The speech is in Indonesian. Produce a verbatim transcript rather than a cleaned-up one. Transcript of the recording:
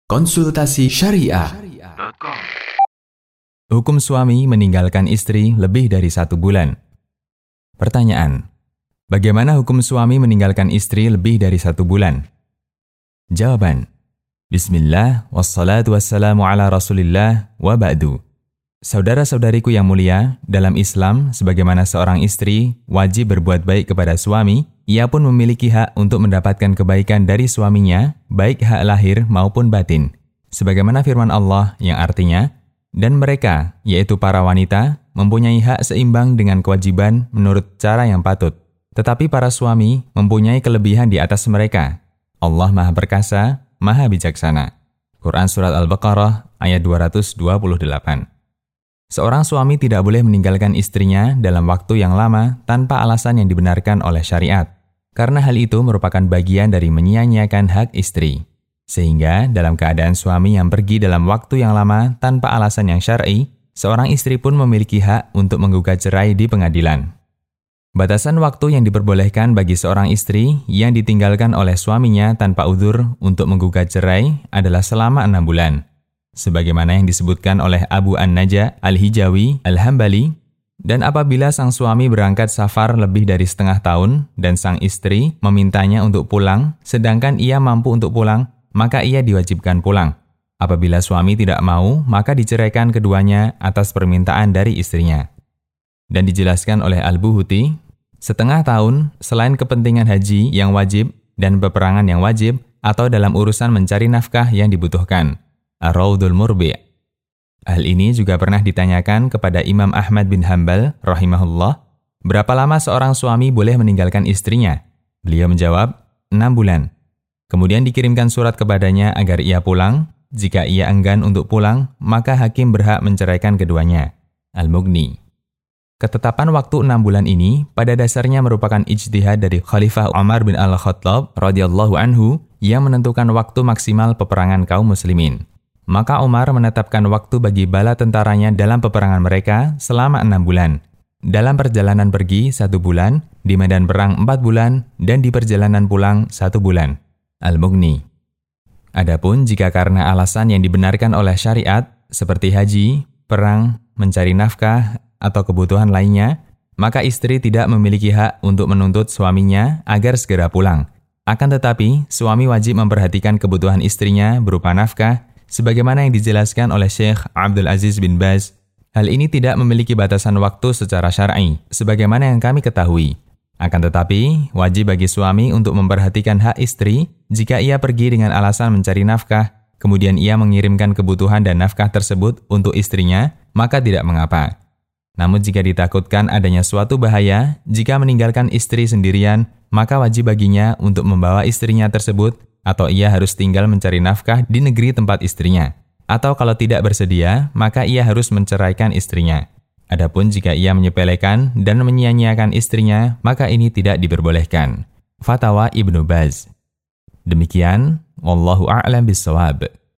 Konsultasi Syariah. Hukum suami meninggalkan istri lebih dari satu bulan. Pertanyaan: bagaimana hukum suami meninggalkan istri lebih dari satu bulan? Jawaban: Bismillah, wassalatu wassalamu ala rasulillah, wa ba'du. Saudara-saudariku yang mulia, dalam Islam, sebagaimana seorang istri wajib berbuat baik kepada suami, ia pun memiliki hak untuk mendapatkan kebaikan dari suaminya, baik hak lahir maupun batin. Sebagaimana firman Allah yang artinya, dan mereka, yaitu para wanita, mempunyai hak seimbang dengan kewajiban menurut cara yang patut. Tetapi para suami mempunyai kelebihan di atas mereka. Allah Maha Perkasa, Maha Bijaksana. Quran Surat Al-Baqarah ayat dua ratus dua puluh delapan. Seorang suami tidak boleh meninggalkan istrinya dalam waktu yang lama tanpa alasan yang dibenarkan oleh syariat, karena hal itu merupakan bagian dari menyia-nyiakan hak istri. Sehingga dalam keadaan suami yang pergi dalam waktu yang lama tanpa alasan yang syar'i, seorang istri pun memiliki hak untuk menggugat cerai di pengadilan. Batasan waktu yang diperbolehkan bagi seorang istri yang ditinggalkan oleh suaminya tanpa uzur untuk menggugat cerai adalah selama enam bulan. Sebagaimana yang disebutkan oleh Abu An-Najah Al-Hijawi Al-Hambali, dan apabila sang suami berangkat safar lebih dari setengah tahun dan sang istri memintanya untuk pulang, sedangkan ia mampu untuk pulang, maka ia diwajibkan pulang. Apabila suami tidak mau, maka diceraikan keduanya atas permintaan dari istrinya. Dan dijelaskan oleh Al-Buhuti, setengah tahun selain kepentingan haji yang wajib dan peperangan yang wajib atau dalam urusan mencari nafkah yang dibutuhkan. Ar-Raudul Murbi'. Hal ini juga pernah ditanyakan kepada Imam Ahmad bin Hanbal rahimahullah, berapa lama seorang suami boleh meninggalkan istrinya? Beliau menjawab, enam bulan. Kemudian dikirimkan surat kepadanya agar ia pulang. Jika ia enggan untuk pulang, maka hakim berhak menceraikan keduanya. Al-Mughni. Ketetapan waktu enam bulan ini pada dasarnya merupakan ijtihad dari Khalifah Umar bin Al-Khattab radhiyallahu anhu yang menentukan waktu maksimal peperangan kaum muslimin. Maka Umar menetapkan waktu bagi bala tentaranya dalam peperangan mereka selama enam bulan. Dalam perjalanan pergi satu bulan, di medan perang empat bulan, dan di perjalanan pulang satu bulan. Al-Mughni. Adapun jika karena alasan yang dibenarkan oleh syariat, seperti haji, perang, mencari nafkah, atau kebutuhan lainnya, maka istri tidak memiliki hak untuk menuntut suaminya agar segera pulang. Akan tetapi, suami wajib memperhatikan kebutuhan istrinya berupa nafkah, sebagaimana yang dijelaskan oleh Syekh Abdul Aziz bin Baz. Hal ini tidak memiliki batasan waktu secara syar'i, sebagaimana yang kami ketahui. Akan tetapi, wajib bagi suami untuk memperhatikan hak istri jika ia pergi dengan alasan mencari nafkah, kemudian ia mengirimkan kebutuhan dan nafkah tersebut untuk istrinya, maka tidak mengapa. Namun jika ditakutkan adanya suatu bahaya, jika meninggalkan istri sendirian, maka wajib baginya untuk membawa istrinya tersebut, atau ia harus tinggal mencari nafkah di negeri tempat istrinya. Atau kalau tidak bersedia, maka ia harus menceraikan istrinya. Adapun jika ia menyepelekan dan menyia-nyiakan istrinya, maka ini tidak diperbolehkan. Fatwa Ibnu Baz. Demikian, wallahu a'lam bishawab.